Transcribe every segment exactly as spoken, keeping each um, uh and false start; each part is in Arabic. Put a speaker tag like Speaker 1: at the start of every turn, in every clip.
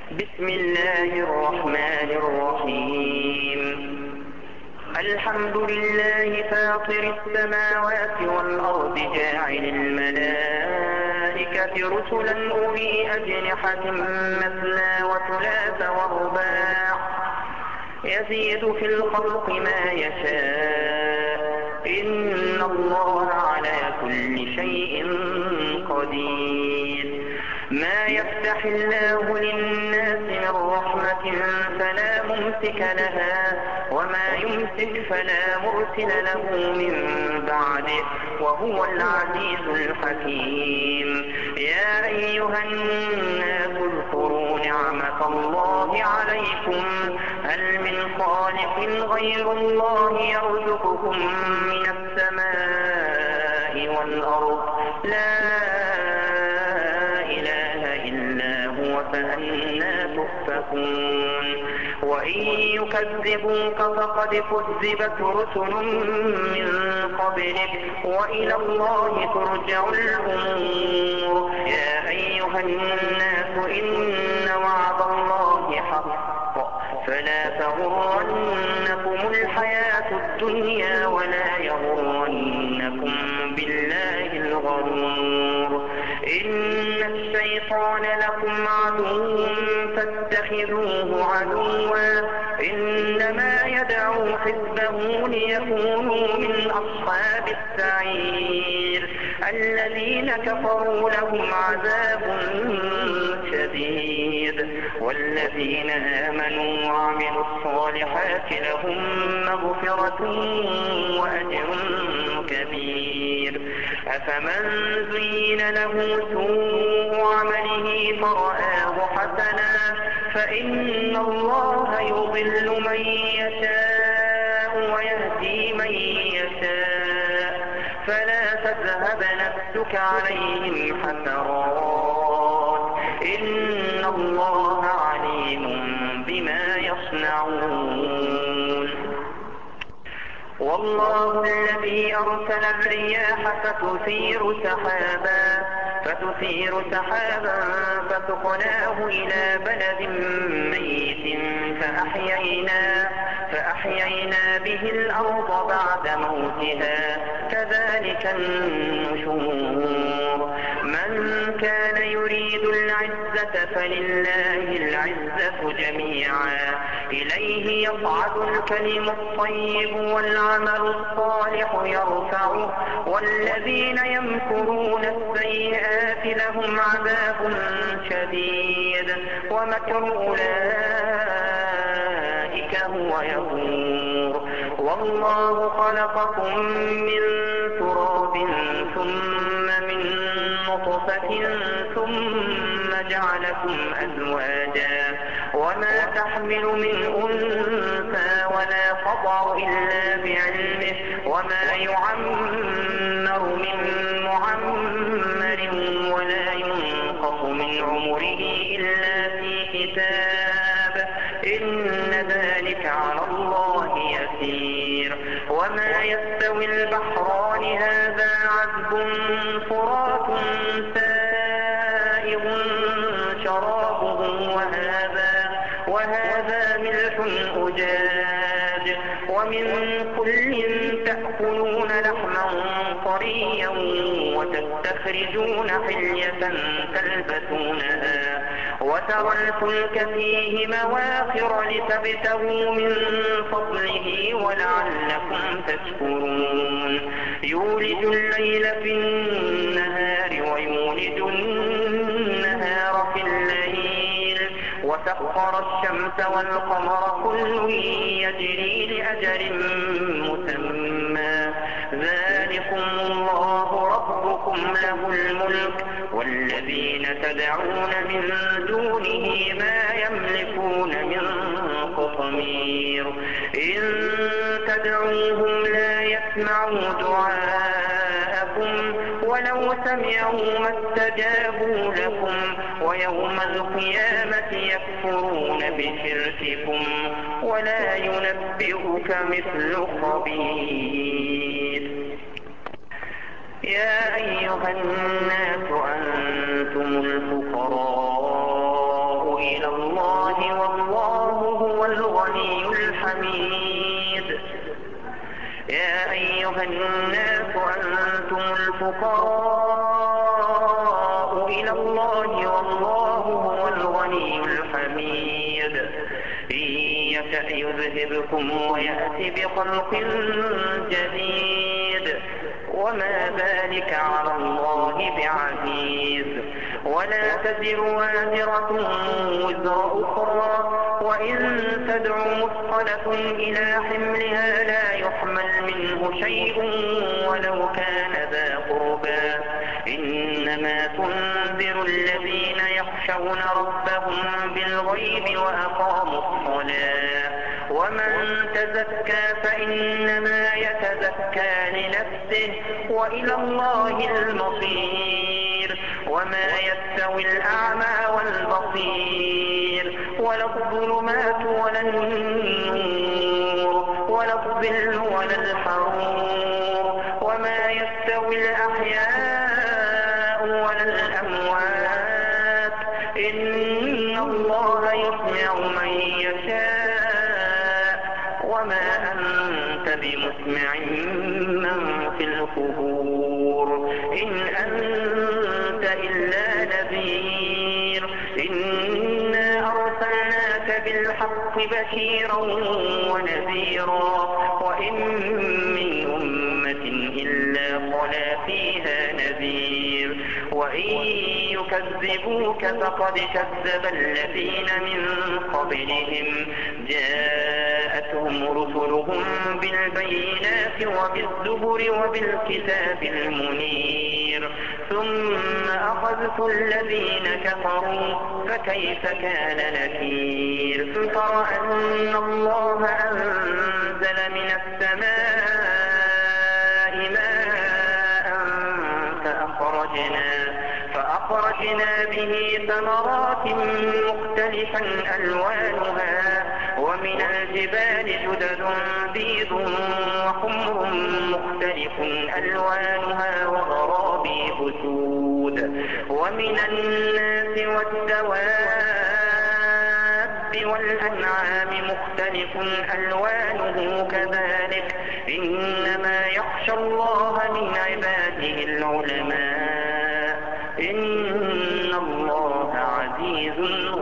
Speaker 1: بسم الله الرحمن الرحيم. الحمد لله فاطر السماوات والأرض جاعل الملائكة رسلا أولي أجنحة مثنى وثلاث ورباع يزيد في الخلق ما يشاء إن الله على كل شيء قدير. ما يفتح الله للناس من رحمة فلا ممسك لها وما يمسك فلا مرسل له من بعده وهو العزيز الحكيم. يا أيها الناس اذكروا نعمة الله عليكم هل من خالق غير الله يرزقكم من السماء والأرض لا فأنى تؤفكون. وإن يكذبوك فقد كذبت رسل من قبلك وإلى الله ترجع الأمور. يا أيها الناس إن وعد الله حق فلا تغرنكم الحياة الدنيا ولا يغرنكم بالله الغرور. إن الشيطان لكم عدو فاتخذوه عدوا إنما يدعو حزبه ليكونوا من أصحاب السعير. الذين كفروا لهم عذاب شديد والذين آمنوا وعملوا الصالحات لهم مغفرة وأجر كبير. أفمن زين له سوء عمله فرآه حسنا فإن الله يضل من يشاء ويهدي من يشاء فلا تذهب نفسك عليهم حسرات إن الله عليم بما يصنعون. والله الذي أرسل الرياح فتثير سحابا فتثير سحابا فسقناه إلى بلد ميت فأحيينا فأحيينا به الأرض بعد موتها كذلك النشور. من كان يريد العزة فلله العزة جميعا إليه يصعد الكلم الطيب والعمل الصالح يرفعه والذين يمكرون السيئات لهم عذاب شديد ومكر أولئك هو يبور. والله خلقكم من تراب ثم من نطفة ثم جعلكم أزواجا وما تحمل من أنثى ولا تضع إلا بعلمه وما يعمر من معمر ولا ينقص من عمره إلا في كتاب إن ذلك على الله يسير. وما يستوي البحران هذا عذب فرات سائغ شرابه وهذا وهذا ملح أجاج ومن كل تأكلون لحما طريا وتستخرجون حلية تلبسونها وترى الفلك فيه مواخر لتبتغوا من فضله ولعلكم تشكرون. يولج الليل في النهار ويولج النهار في الليل وسخر الشمس والقمر كل يجري لأجل مسمى ذلكم الله ربكم له الملك والذين تدعون من دونه ما يملكون من قطمير. إن تدعوهم لا يسمعوا دعاءكم ولو سمعوا ما استجابوا لكم ويوم القيامة يكفرون بشرككم ولا ينبئك مثل خبير. يا أيها الناس أنتم الفقراء إلى الله الناس أنتم الفقراء إلى الله والله هو الغني الحميد إن يشأ يذهبكم ويأتي بخلق جديد وما ذلك على الله بعزيز ولا تزر وازرة وزر أخرى وإن تدع مثقلة إلى حملها لا يحمل منه شيء ولو كان ذا قربى إنما تنذر الذين يخشون ربهم بالغيب وأقاموا الصلاة ومن تزكى فإنما يتزكى لنفسه وإلى الله المصير وما يستوي الأعمى والبصير ولا الظلمات ولا النور ولا الظل ولا الحرور وما يستوي الأحياء ولا الأموات إن الله يسمع من يشاء وما أنت بمسمع من في القبور إن أنت إلا نذير إنا أرسلناك بالحق بشيرا ونذيرا وإن من أمة إلا خلا فيها نذير وإن يكذبوك فقد كذب الذين من قبلهم جاءتهم رسلهم بالبينات وبالزبر وبالكتاب المنير ثم أخذت الذين كفروا فكيف كان نكير ترى أن الله أنزل من السماء ماء فأخرجنا فأخرجنا به ثمرات مختلفا ألوانها ومن الجبال جدد بيض وحمر مختلف ألوانها وغرابي بسود ومن الناس والدواب والأنعام مختلف ألوانه كذلك إنما يخشى الله من عباده العلماء إن الله عزيز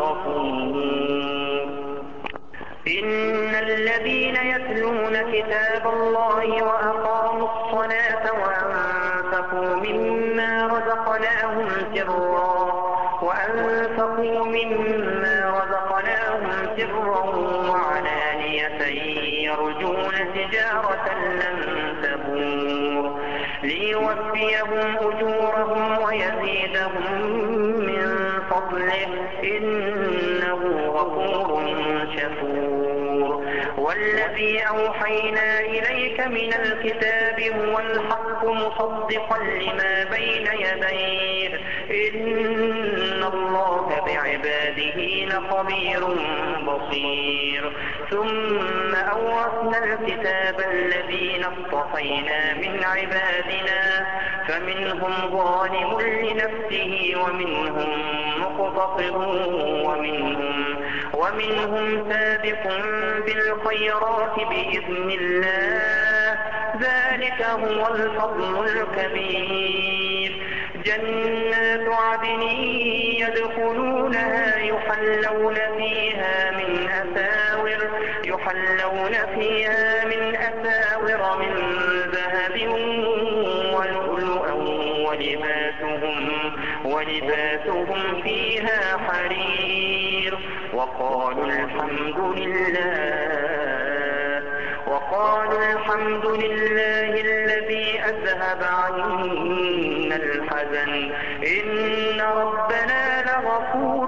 Speaker 1: غفور إن الذين يتلون كتاب الله وأقاموا الصلاة وأنفقوا مما رزقناهم سرا وأنفقوا مما رزقناهم سرا وعلانية يرجون تجارة لن تبور ليوفيهم أجورهم ويزيدهم من فضله إنه غفور شكور والذي أوحينا إليك من الكتاب هو الحق مصدقا لما بين يديه إن الله بعباده لخبير بصير ثم أورثنا الكتاب الذين اصطفينا من عبادنا فمنهم ظالم لنفسه ومنهم مقتصد ومنهم ومنهم سابق بالخيرات بإذن الله ذلك هو الفضل الكبير جنات عدن يدخلونها يحلون فيها من أساور يحلون فيها من أساور من ذهب ولؤلؤا ولباسهم ولباسهم فيها حرير وقالوا الحمد لله وقالوا الحمد لله الذي أذهب عنا الحزن إن ربنا لغفور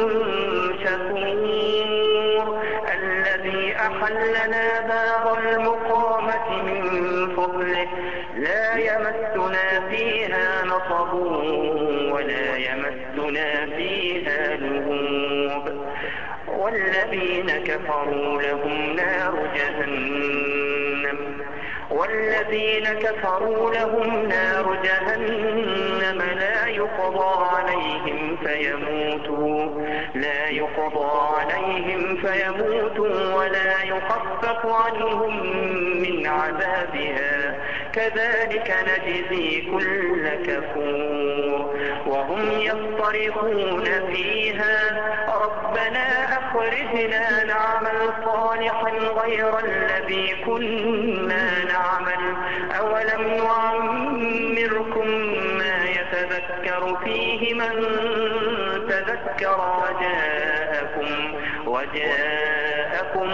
Speaker 1: شكور الذي أحلنا دار المقامة من فضله لا يمسنا فيها نصب ولا يمسنا فيها لغوب والذين كفروا لهم نار جهنم والذين كفروا لهم نار جهنم لا يقضى عليهم فيموتوا لا يقضى عليهم فيموتوا ولا يخفف عنهم من عذابها كذلك نجزي كل كفور وهم يصطرخون فيها ربنا أخرجنا نعمل صالحا غير الذي كنا نعمل أولم نعمركم ما يتذكر فيه من تذكر وجاءكم وجاءكم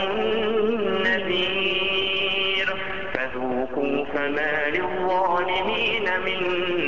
Speaker 1: النذير فذوقوا فما للظالمين من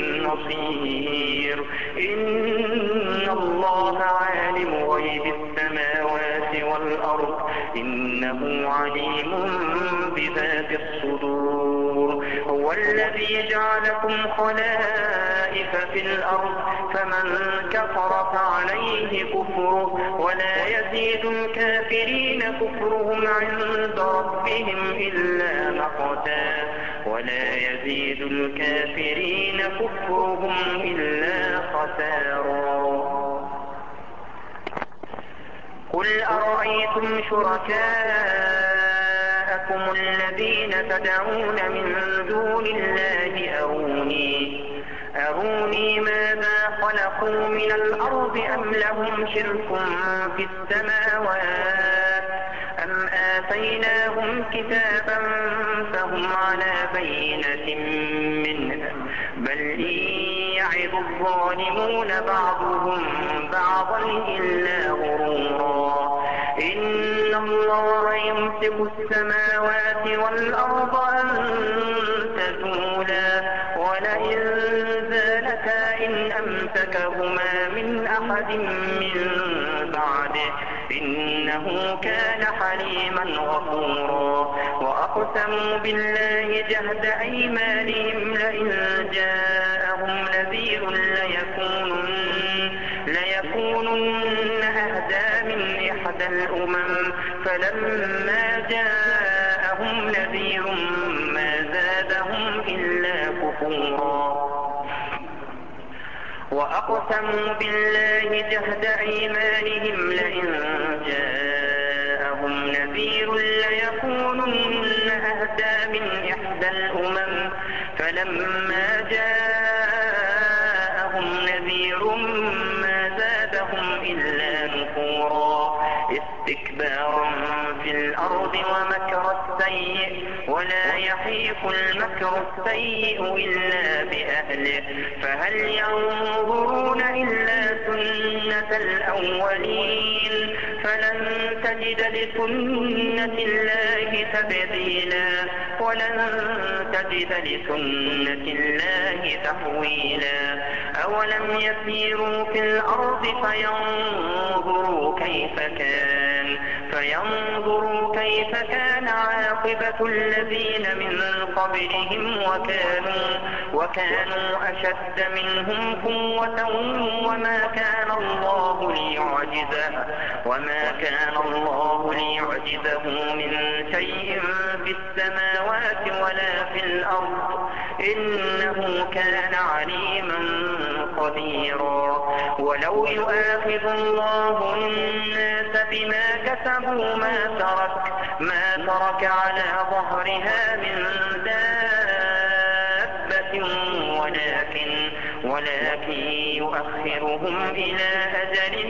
Speaker 1: نصير إن الله عالم غيب السماوات والأرض إنه عليم بذات الصدور هو الذي جعلكم خلائف في الأرض فمن كفر فعليه كفره ولا يزيد الكافرين كفرهم عند ربهم إلا مقتا ولا يزيد الكافرين كفرهم إلا خسارا قل أرأيتم شركاءكم الذين تدعون من دون الله أروني أروني ماذا خلقوا من الأرض أم لهم شرك في السماوات أم آتيناهم كتابا فهم على بينة منه بل إن يعظ الظالمون بعضهم بعضا إلا غرورا إن الله يمسك السماوات والأرض أن تزولا ولئن زالتا إن أمسكهما من أحد من بعده إنه كان حليما غفورا وأقسموا بالله جهد أيمانهم لئن جاءهم نذير ليكونن, ليكونن أهدى من إحدى الأمم فلما جاءهم نذير ما زادهم إلا كفورا وأقسموا بالله جهد أيمانهم لئن جاءهم نذير ليكونن أهدى من إحدى الأمم فلما جاءهم نذير ما زادهم إلا نفورا استكبارا في الأرض ومكر السيء ولا يحيق المكر السيء إلا بأهله فهل ينظرون إلا سنة الأولين فلن تجد لسنة الله تبديلا ولن تجد لسنة الله تحويلا أولم يسيروا في الأرض فينظروا كيف كان فينظروا كيف كان عاقبة الذين من قبلهم وكانوا, وكانوا أشد منهم قوة وما كان الله ليعجزه وما كان الله ليعجزه من شيء في السماوات ولا في الأرض إنه كان عليما قديرا ولو يؤاخذ الله الناس بما كسبوا ما ترك ما ترك على ظهرها من دابة ولكن ولكن يؤخرهم إلى أجل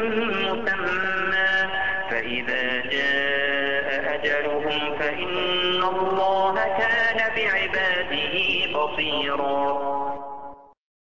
Speaker 1: مسمى فإذا جاء أجلهم فإن الله كان بعباده بصيرا